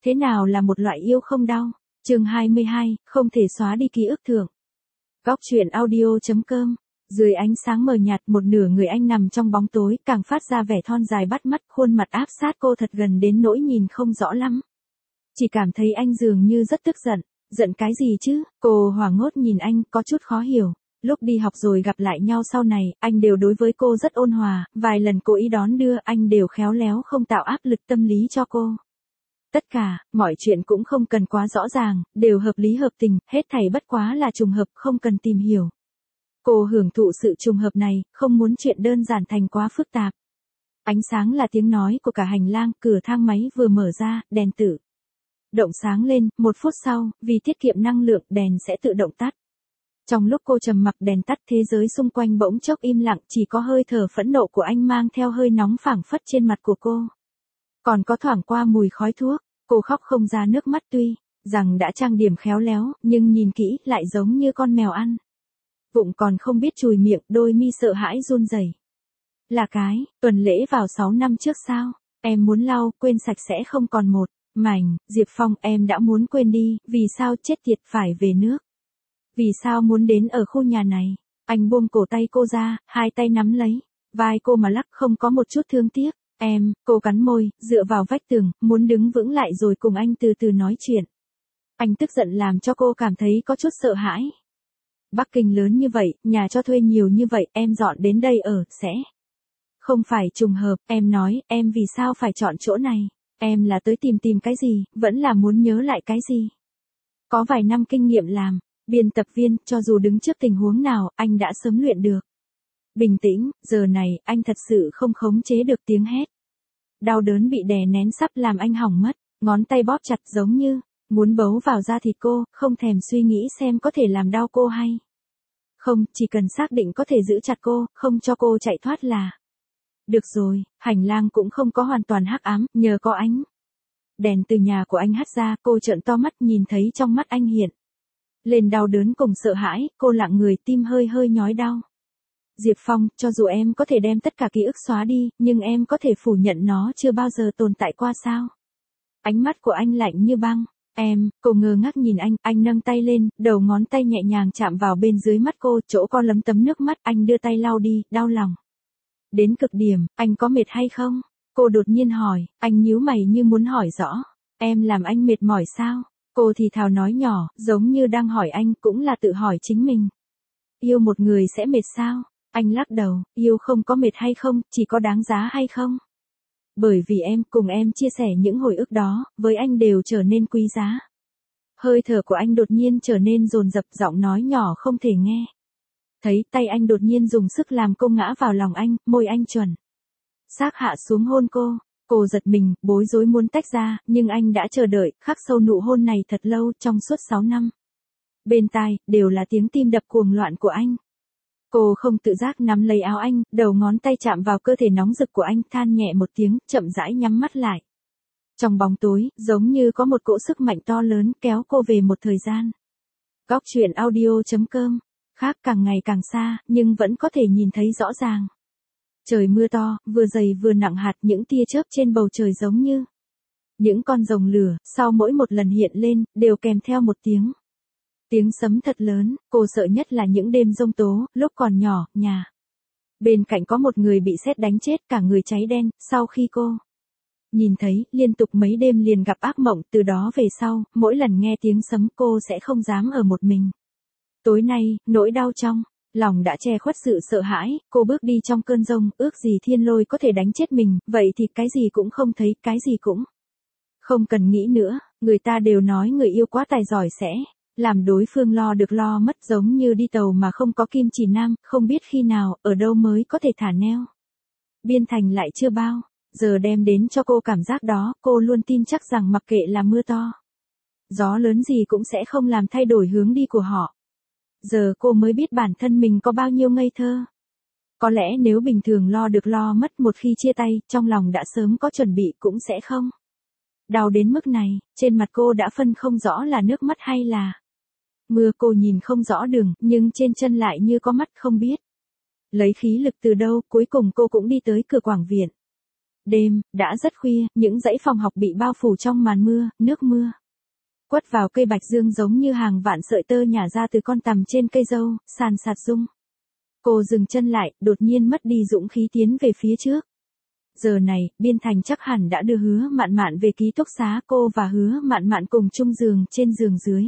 Thế nào là một loại yêu không đau? Chương 22, không thể xóa đi ký ức thượng. Góc truyện audio.com. Dưới ánh sáng mờ nhạt, một nửa người anh nằm trong bóng tối, càng phát ra vẻ thon dài bắt mắt, khuôn mặt áp sát cô thật gần đến nỗi nhìn không rõ lắm. Chỉ cảm thấy anh dường như rất tức giận. Giận cái gì chứ? Cô hoảng hốt nhìn anh, có chút khó hiểu. Lúc đi học rồi gặp lại nhau sau này, anh đều đối với cô rất ôn hòa, vài lần cô ý đón đưa, anh đều khéo léo không tạo áp lực tâm lý cho cô. Tất cả, mọi chuyện cũng không cần quá rõ ràng, đều hợp lý hợp tình, hết thảy bất quá là trùng hợp, không cần tìm hiểu. Cô hưởng thụ sự trùng hợp này, không muốn chuyện đơn giản thành quá phức tạp. Ánh sáng là tiếng nói của cả hành lang, cửa thang máy vừa mở ra, đèn tự động sáng lên, 1 phút sau, vì tiết kiệm năng lượng, đèn sẽ tự động tắt. Trong lúc cô trầm mặc đèn tắt, thế giới xung quanh bỗng chốc im lặng, chỉ có hơi thở phẫn nộ của anh mang theo hơi nóng phảng phất trên mặt của cô. Còn có thoảng qua mùi khói thuốc, cô khóc không ra nước mắt tuy rằng đã trang điểm khéo léo, nhưng nhìn kỹ lại giống như con mèo ăn. Vụng còn không biết chùi miệng, đôi mi sợ hãi run rẩy. Là cái, tuần lễ vào 6 năm trước sao, em muốn lau, quên sạch sẽ không còn một mảnh. Diệp Phong, em đã muốn quên đi, vì sao chết tiệt phải về nước? Vì sao muốn đến ở khu nhà này? Anh buông cổ tay cô ra, hai tay nắm lấy vai cô mà lắc, không có một chút thương tiếc. Em, cô cắn môi, dựa vào vách tường, muốn đứng vững lại rồi cùng anh từ từ nói chuyện. Anh tức giận làm cho cô cảm thấy có chút sợ hãi. Bắc Kinh lớn như vậy, nhà cho thuê nhiều như vậy, em dọn đến đây ở, sẽ không phải trùng hợp. Em nói, em vì sao phải chọn chỗ này? Em là tới tìm cái gì, vẫn là muốn nhớ lại cái gì? Có vài năm kinh nghiệm làm biên tập viên, cho dù đứng trước tình huống nào, anh đã sớm luyện được. Bình tĩnh, giờ này, anh thật sự không khống chế được tiếng hét. Đau đớn bị đè nén sắp làm anh hỏng mất, ngón tay bóp chặt giống như muốn bấu vào da thịt cô, không thèm suy nghĩ xem có thể làm đau cô hay không, chỉ cần xác định có thể giữ chặt cô, không cho cô chạy thoát là được rồi. Hành lang cũng không có hoàn toàn hắc ám, nhờ có ánh đèn từ nhà của anh hắt ra, cô trợn to mắt nhìn thấy trong mắt anh hiện lên đau đớn cùng sợ hãi, cô lặng người, tim hơi hơi nhói đau. Diệp Phong, cho dù em có thể đem tất cả ký ức xóa đi, nhưng em có thể phủ nhận nó chưa bao giờ tồn tại qua sao? Ánh mắt của anh lạnh như băng. Em, cô ngơ ngác nhìn anh nâng tay lên, đầu ngón tay nhẹ nhàng chạm vào bên dưới mắt cô, chỗ có lấm tấm nước mắt, anh đưa tay lau đi, đau lòng đến cực điểm. Anh có mệt hay không? Cô đột nhiên hỏi, anh nhíu mày như muốn hỏi rõ. Em làm anh mệt mỏi sao? Cô thì thào nói nhỏ, giống như đang hỏi anh, cũng là tự hỏi chính mình. Yêu một người sẽ mệt sao? Anh lắc đầu, yêu không có mệt hay không, chỉ có đáng giá hay không? Bởi vì em, cùng em chia sẻ những hồi ức đó, với anh đều trở nên quý giá. Hơi thở của anh đột nhiên trở nên dồn dập, giọng nói nhỏ không thể nghe thấy, tay anh đột nhiên dùng sức làm cô ngã vào lòng anh, môi anh chuẩn xác hạ xuống hôn cô. Cô giật mình, bối rối muốn tách ra, nhưng anh đã chờ đợi, khắc sâu nụ hôn này thật lâu, trong suốt 6 năm. Bên tai, đều là tiếng tim đập cuồng loạn của anh. Cô không tự giác nắm lấy áo anh, đầu ngón tay chạm vào cơ thể nóng rực của anh, than nhẹ một tiếng, chậm rãi nhắm mắt lại. Trong bóng tối, giống như có một cỗ sức mạnh to lớn kéo cô về một thời gian. Góc truyện audio.com. Khác càng ngày càng xa, nhưng vẫn có thể nhìn thấy rõ ràng. Trời mưa to, vừa dày vừa nặng hạt, những tia chớp trên bầu trời giống như những con rồng lửa, sau mỗi một lần hiện lên, đều kèm theo một tiếng sấm thật lớn. Cô sợ nhất là những đêm giông tố, lúc còn nhỏ, nhà bên cạnh có một người bị sét đánh chết, cả người cháy đen. Sau khi cô nhìn thấy, liên tục mấy đêm liền gặp ác mộng, từ đó về sau, mỗi lần nghe tiếng sấm cô sẽ không dám ở một mình. Tối nay, nỗi đau trong lòng đã che khuất sự sợ hãi, cô bước đi trong cơn giông, ước gì thiên lôi có thể đánh chết mình, vậy thì cái gì cũng không thấy, cái gì cũng không cần nghĩ nữa. Người ta đều nói người yêu quá tài giỏi sẽ làm đối phương lo được lo mất, giống như đi tàu mà không có kim chỉ nam, không biết khi nào, ở đâu mới có thể thả neo. Biên thành lại chưa bao giờ đem đến cho cô cảm giác đó, cô luôn tin chắc rằng mặc kệ là mưa to, gió lớn gì cũng sẽ không làm thay đổi hướng đi của họ. Giờ cô mới biết bản thân mình có bao nhiêu ngây thơ. Có lẽ nếu bình thường lo được lo mất, một khi chia tay, trong lòng đã sớm có chuẩn bị, cũng sẽ không đau đến mức này. Trên mặt cô đã phân không rõ là nước mắt hay là mưa, cô nhìn không rõ đường, nhưng trên chân lại như có mắt không biết lấy khí lực từ đâu, cuối cùng cô cũng đi tới cửa quảng viện. Đêm, đã rất khuya, những dãy phòng học bị bao phủ trong màn mưa, nước mưa quất vào cây bạch dương giống như hàng vạn sợi tơ nhả ra từ con tằm trên cây dâu, sàn sạt rung. Cô dừng chân lại, đột nhiên mất đi dũng khí tiến về phía trước. Giờ này, Biên Thành chắc hẳn đã đưa Hứa Mạn Mạn về ký túc xá, cô và Hứa Mạn Mạn cùng chung giường trên giường dưới.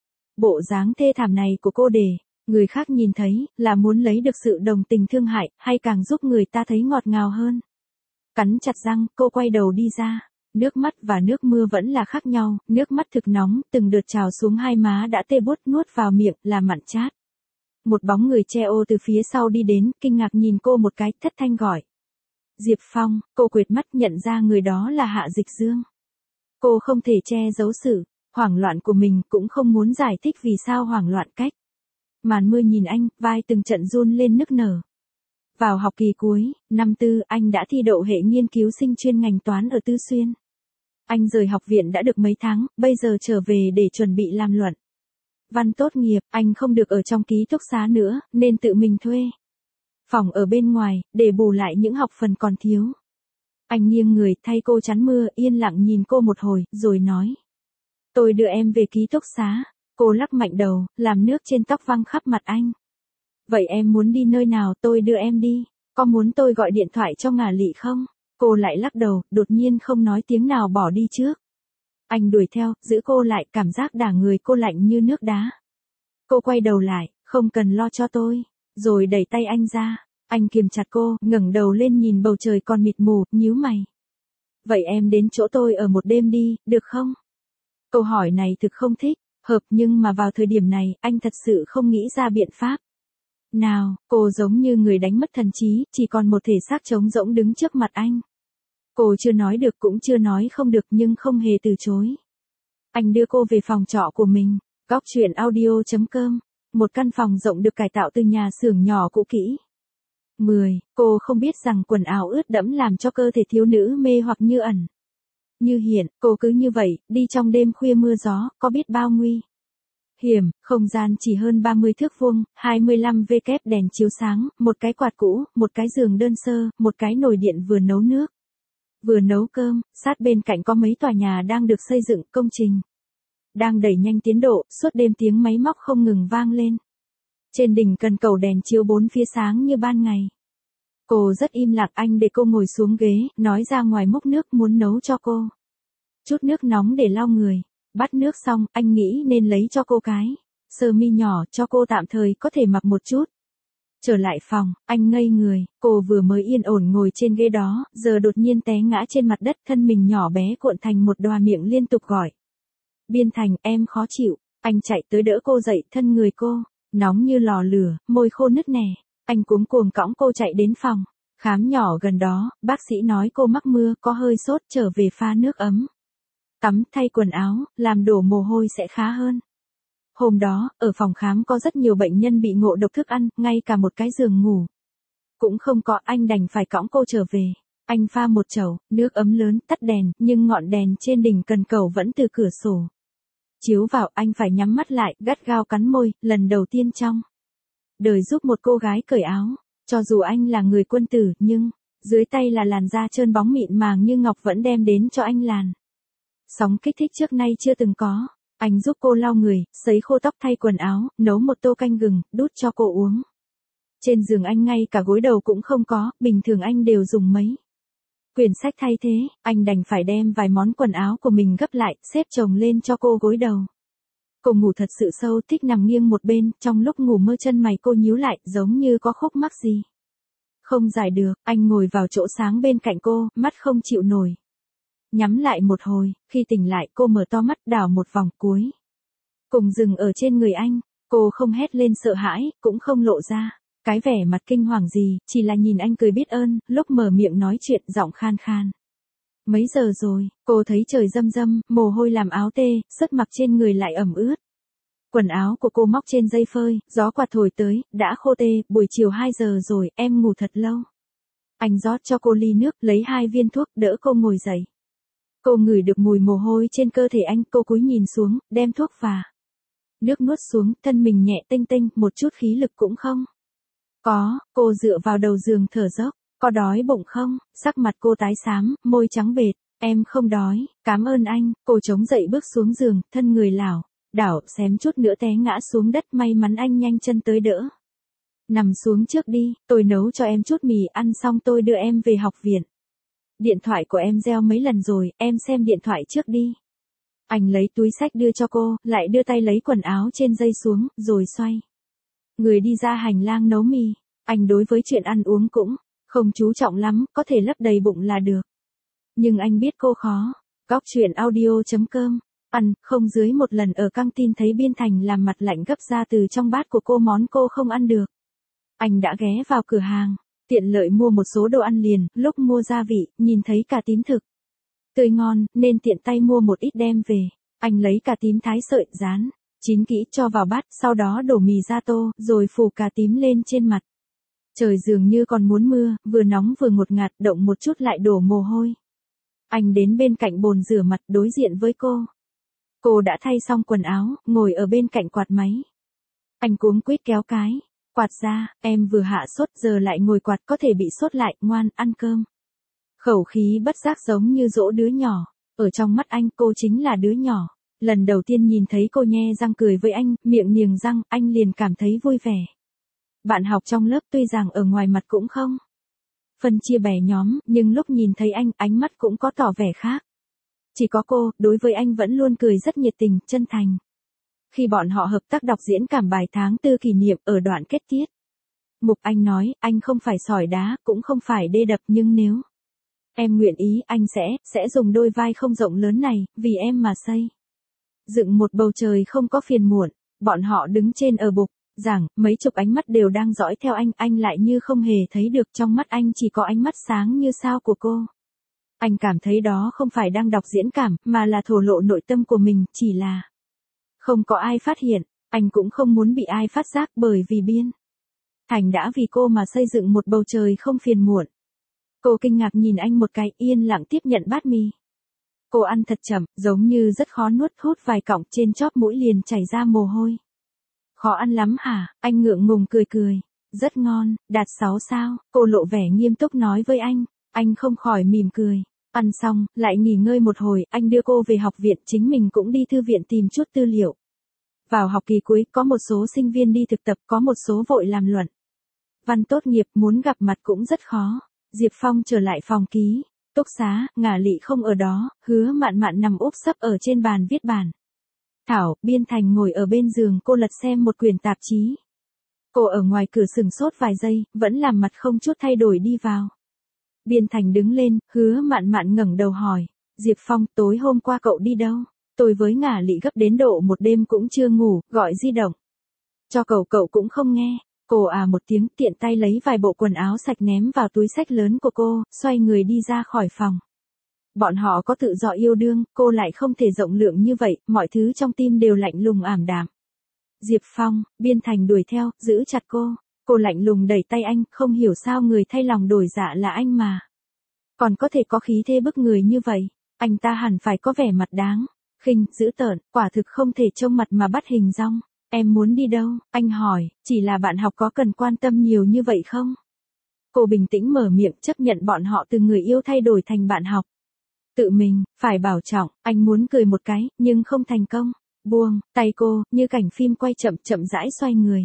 Bộ dáng thê thảm này của cô để người khác nhìn thấy, là muốn lấy được sự đồng tình thương hại, hay càng giúp người ta thấy ngọt ngào hơn. Cắn chặt răng, cô quay đầu đi ra. Nước mắt và nước mưa vẫn là khác nhau, nước mắt thực nóng, từng đợt trào xuống hai má đã tê buốt, nuốt vào miệng, là mặn chát. Một bóng người che ô từ phía sau đi đến, kinh ngạc nhìn cô một cái, thất thanh gọi. Diệp Phong, cô quệt mắt nhận ra người đó là Hạ Dịch Dương. Cô không thể che giấu sự hoảng loạn của mình, cũng không muốn giải thích vì sao hoảng loạn cách. Màn mưa nhìn anh, vai từng trận run lên nức nở. Vào học kỳ cuối, năm tư, anh đã thi đậu hệ nghiên cứu sinh chuyên ngành toán ở Tư Xuyên. Anh rời học viện đã được mấy tháng, bây giờ trở về để chuẩn bị làm luận văn tốt nghiệp, anh không được ở trong ký túc xá nữa, nên tự mình thuê phòng ở bên ngoài, để bù lại những học phần còn thiếu. Anh nghiêng người thay cô chắn mưa, yên lặng nhìn cô một hồi, rồi nói. Tôi đưa em về ký túc xá. Cô lắc mạnh đầu, làm nước trên tóc văng khắp mặt anh. Vậy em muốn đi nơi nào, tôi đưa em đi. Có muốn tôi gọi điện thoại cho Ngả Lị không? Cô lại lắc đầu, đột nhiên không nói tiếng nào bỏ đi trước. Anh đuổi theo, giữ cô lại, cảm giác đả người cô lạnh như nước đá. Cô quay đầu lại, không cần lo cho tôi. Rồi đẩy tay anh ra. Anh kiềm chặt cô, ngẩng đầu lên nhìn bầu trời còn mịt mù, nhíu mày. Vậy em đến chỗ tôi ở một đêm đi, được không? Câu hỏi này thực không thích hợp, nhưng mà vào thời điểm này, anh thật sự không nghĩ ra biện pháp. Nào, cô giống như người đánh mất thần trí, chỉ còn một thể xác trống rỗng đứng trước mặt anh. Cô chưa nói được cũng chưa nói không được nhưng không hề từ chối. Anh đưa cô về phòng trọ của mình, góc truyện audio.com, một căn phòng rộng được cải tạo từ nhà xưởng nhỏ cũ kỹ. 10. Cô không biết rằng quần áo ướt đẫm làm cho cơ thể thiếu nữ mê hoặc như ẩn như hiện, cô cứ như vậy, đi trong đêm khuya mưa gió, có biết bao nguy hiểm. Không gian chỉ hơn 30 thước vuông, 25W kép đèn chiếu sáng, một cái quạt cũ, một cái giường đơn sơ, một cái nồi điện vừa nấu nước, vừa nấu cơm, sát bên cạnh có mấy tòa nhà đang được xây dựng, công trình đang đẩy nhanh tiến độ, suốt đêm tiếng máy móc không ngừng vang lên. Trên đỉnh cần cầu đèn chiếu bốn phía sáng như ban ngày. Cô rất im lặng, anh để cô ngồi xuống ghế, nói ra ngoài múc nước muốn nấu cho cô chút nước nóng để lau người. Bắt nước xong, anh nghĩ nên lấy cho cô cái sơ mi nhỏ, cho cô tạm thời có thể mặc một chút. Trở lại phòng, anh ngây người, cô vừa mới yên ổn ngồi trên ghế đó, giờ đột nhiên té ngã trên mặt đất, thân mình nhỏ bé cuộn thành một đóa, miệng liên tục gọi. Biên Thành, em khó chịu. Anh chạy tới đỡ cô dậy, thân người cô nóng như lò lửa, môi khô nứt nẻ. Anh cuống cuồng cõng cô chạy đến phòng khám nhỏ gần đó, bác sĩ nói cô mắc mưa, có hơi sốt, trở về pha nước ấm tắm, thay quần áo, làm đổ mồ hôi sẽ khá hơn. Hôm đó, ở phòng khám có rất nhiều bệnh nhân bị ngộ độc thức ăn, ngay cả một cái giường ngủ cũng không có, anh đành phải cõng cô trở về. Anh pha một chậu nước ấm lớn, tắt đèn, nhưng ngọn đèn trên đỉnh cần cầu vẫn từ cửa sổ chiếu vào, anh phải nhắm mắt lại, gắt gao cắn môi, lần đầu tiên trong đời giúp một cô gái cởi áo. Cho dù anh là người quân tử, nhưng dưới tay là làn da trơn bóng mịn màng như ngọc, vẫn đem đến cho anh làn sóng kích thích trước nay chưa từng có. Anh giúp cô lau người, sấy khô tóc, thay quần áo, nấu một tô canh gừng, đút cho cô uống. Trên giường anh ngay cả gối đầu cũng không có, bình thường anh đều dùng mấy quyển sách thay thế, anh đành phải đem vài món quần áo của mình gấp lại, xếp chồng lên cho cô gối đầu. Cô ngủ thật sự sâu, thích nằm nghiêng một bên, trong lúc ngủ mơ chân mày cô nhíu lại, giống như có khúc mắc gì không giải được. Anh ngồi vào chỗ sáng bên cạnh cô, mắt không chịu nổi nhắm lại một hồi, khi tỉnh lại cô mở to mắt, đảo một vòng, cuối cùng dừng ở trên người anh. Cô không hét lên sợ hãi, cũng không lộ ra cái vẻ mặt kinh hoàng gì, chỉ là nhìn anh cười biết ơn, lúc mở miệng nói chuyện giọng khan khan. Mấy giờ rồi? Cô thấy trời râm râm, mồ hôi làm áo tê, sứt mặc trên người lại ẩm ướt. Quần áo của cô móc trên dây phơi, gió quạt thổi tới, đã khô tê, buổi chiều 2 giờ rồi, em ngủ thật lâu. Anh rót cho cô ly nước, lấy 2 viên thuốc, đỡ cô ngồi dậy. Cô ngửi được mùi mồ hôi trên cơ thể anh, cô cúi nhìn xuống, đem thuốc và nước nuốt xuống, thân mình nhẹ tênh tênh, một chút khí lực cũng không có. Cô dựa vào đầu giường thở dốc, Có đói bụng không? Sắc mặt cô tái xám, môi trắng bệt. Em không đói, cảm ơn anh. Cô chống dậy bước xuống giường, thân người lảo đảo, xém chút nữa té ngã xuống đất, may mắn anh nhanh chân tới đỡ. Nằm xuống trước đi, tôi nấu cho em chút mì ăn xong tôi đưa em về học viện. Điện thoại của em reo mấy lần rồi, em xem điện thoại trước đi. Anh lấy túi xách đưa cho cô, lại đưa tay lấy quần áo trên dây xuống, rồi xoay người đi ra hành lang nấu mì. Anh đối với chuyện ăn uống cũng không chú trọng lắm, có thể lấp đầy bụng là được. Nhưng anh biết cô khó. Góc chuyện audio.com. Ăn, không dưới một lần ở căng tin thấy Biên Thành làm mặt lạnh gấp ra từ trong bát của cô món cô không ăn được. Anh đã ghé vào cửa hàng, tiện lợi mua một số đồ ăn liền, lúc mua gia vị, nhìn thấy cà tím thực tươi ngon, nên tiện tay mua một ít đem về. Anh lấy cà tím thái sợi, rán chín kỹ cho vào bát, sau đó đổ mì ra tô, rồi phủ cà tím lên trên mặt. Trời dường như còn muốn mưa, vừa nóng vừa ngột ngạt, động một chút lại đổ mồ hôi. Anh đến bên cạnh bồn rửa mặt đối diện với cô. Cô đã thay xong quần áo, ngồi ở bên cạnh quạt máy. Anh cuống quýt kéo cái quạt ra, em vừa hạ sốt giờ lại ngồi quạt có thể bị sốt lại, ngoan, ăn cơm. Khẩu khí bất giác giống như dỗ đứa nhỏ. Ở trong mắt anh cô chính là đứa nhỏ. Lần đầu tiên nhìn thấy cô nhe răng cười với anh, miệng niềng răng, anh liền cảm thấy vui vẻ. Bạn học trong lớp tuy rằng ở ngoài mặt cũng không phân chia bè nhóm, nhưng lúc nhìn thấy anh, ánh mắt cũng có tỏ vẻ khác. Chỉ có cô, đối với anh vẫn luôn cười rất nhiệt tình, chân thành. Khi bọn họ hợp tác đọc diễn cảm bài tháng 4 kỷ niệm ở đoạn kết tiết. Mục Anh nói, anh không phải sỏi đá, cũng không phải đê đập, nhưng nếu em nguyện ý, anh sẽ dùng đôi vai không rộng lớn này, vì em mà xây dựng một bầu trời không có phiền muộn. Bọn họ đứng trên ở bục giảng, mấy chục ánh mắt đều đang dõi theo anh lại như không hề thấy được, trong mắt anh chỉ có ánh mắt sáng như sao của cô. Anh cảm thấy đó không phải đang đọc diễn cảm, mà là thổ lộ nội tâm của mình, chỉ là không có ai phát hiện, anh cũng không muốn bị ai phát giác, bởi vì Biên Thành đã vì cô mà xây dựng một bầu trời không phiền muộn. Cô kinh ngạc nhìn anh một cái, yên lặng tiếp nhận bát mì. Cô ăn thật chậm, giống như rất khó nuốt, hút vài cọng trên chóp mũi liền chảy ra mồ hôi. Khó ăn lắm hả? Anh ngượng ngùng cười cười. Rất ngon, đạt 6 sao, cô lộ vẻ nghiêm túc nói với anh không khỏi mỉm cười. Ăn xong, lại nghỉ ngơi một hồi, anh đưa cô về học viện, chính mình cũng đi thư viện tìm chút tư liệu. Vào học kỳ cuối, có một số sinh viên đi thực tập, có một số vội làm luận văn tốt nghiệp, muốn gặp mặt cũng rất khó. Diệp Phong trở lại phòng ký túc xá, Ngả Lị không ở đó, Hứa Mạn Mạn nằm úp sấp ở trên bàn viết bản thảo, Biên Thành ngồi ở bên giường cô lật xem một quyển tạp chí. Cô ở ngoài cửa sừng sốt vài giây, vẫn làm mặt không chút thay đổi đi vào. Biên Thành đứng lên, Hứa Mạn Mạn ngẩng đầu hỏi, Diệp Phong, tối hôm qua cậu đi đâu? Tôi với Ngả Lị gấp đến độ một đêm cũng chưa ngủ, gọi di động cho cậu cũng không nghe. Cô à một tiếng, tiện tay lấy vài bộ quần áo sạch ném vào túi xách lớn của cô, xoay người đi ra khỏi phòng. Bọn họ có tự do yêu đương, cô lại không thể rộng lượng như vậy, mọi thứ trong tim đều lạnh lùng ảm đạm. Diệp Phong, Biên Thành đuổi theo, giữ chặt cô. Cô lạnh lùng đẩy tay anh, không hiểu sao người thay lòng đổi dạ là anh mà. Còn có thể có khí thế bức người như vậy, anh ta hẳn phải có vẻ mặt đáng khinh, dữ tợn, quả thực không thể trông mặt mà bắt hình dong. Em muốn đi đâu? Anh hỏi, chỉ là bạn học có cần quan tâm nhiều như vậy không? Cô bình tĩnh mở miệng, chấp nhận bọn họ từ người yêu thay đổi thành bạn học. Tự mình, phải bảo trọng, anh muốn cười một cái, nhưng không thành công. Buông tay cô, như cảnh phim quay chậm rãi xoay người.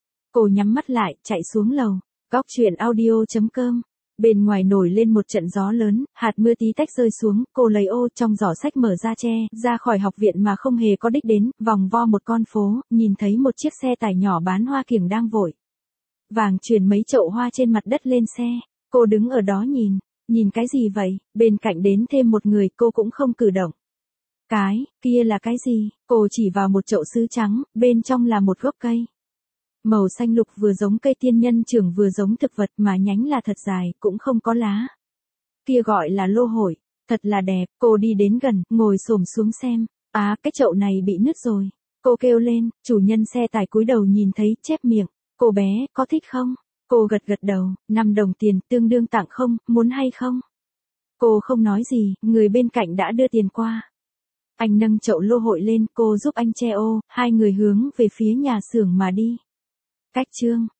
Cô nhắm mắt lại, chạy xuống lầu. Góc chuyện audio.com. Bên ngoài nổi lên một trận gió lớn, hạt mưa tí tách rơi xuống, cô lấy ô trong giỏ sách mở ra che, ra khỏi học viện mà không hề có đích đến, vòng vo một con phố, nhìn thấy một chiếc xe tải nhỏ bán hoa kiểng đang vội vàng chuyển mấy chậu hoa trên mặt đất lên xe. Cô đứng ở đó nhìn cái gì vậy? Bên cạnh đến thêm một người, cô cũng không cử động. Cái kia là cái gì? Cô chỉ vào một chậu sứ trắng, bên trong là một gốc cây màu xanh lục, vừa giống cây tiên nhân trưởng vừa giống thực vật, mà nhánh là thật dài, cũng không có lá. Kia gọi là lô hội, thật là đẹp. Cô đi đến gần, ngồi xổm xuống xem. Á, cái chậu này bị nứt rồi. Cô kêu lên, chủ nhân xe tải cúi đầu nhìn thấy, chép miệng. Cô bé, có thích không? Cô gật đầu, 5 đồng tiền, tương đương tặng không, muốn hay không? Cô không nói gì, người bên cạnh đã đưa tiền qua. Anh nâng chậu lô hội lên, cô giúp anh che ô, hai người hướng về phía nhà xưởng mà đi. Cách chương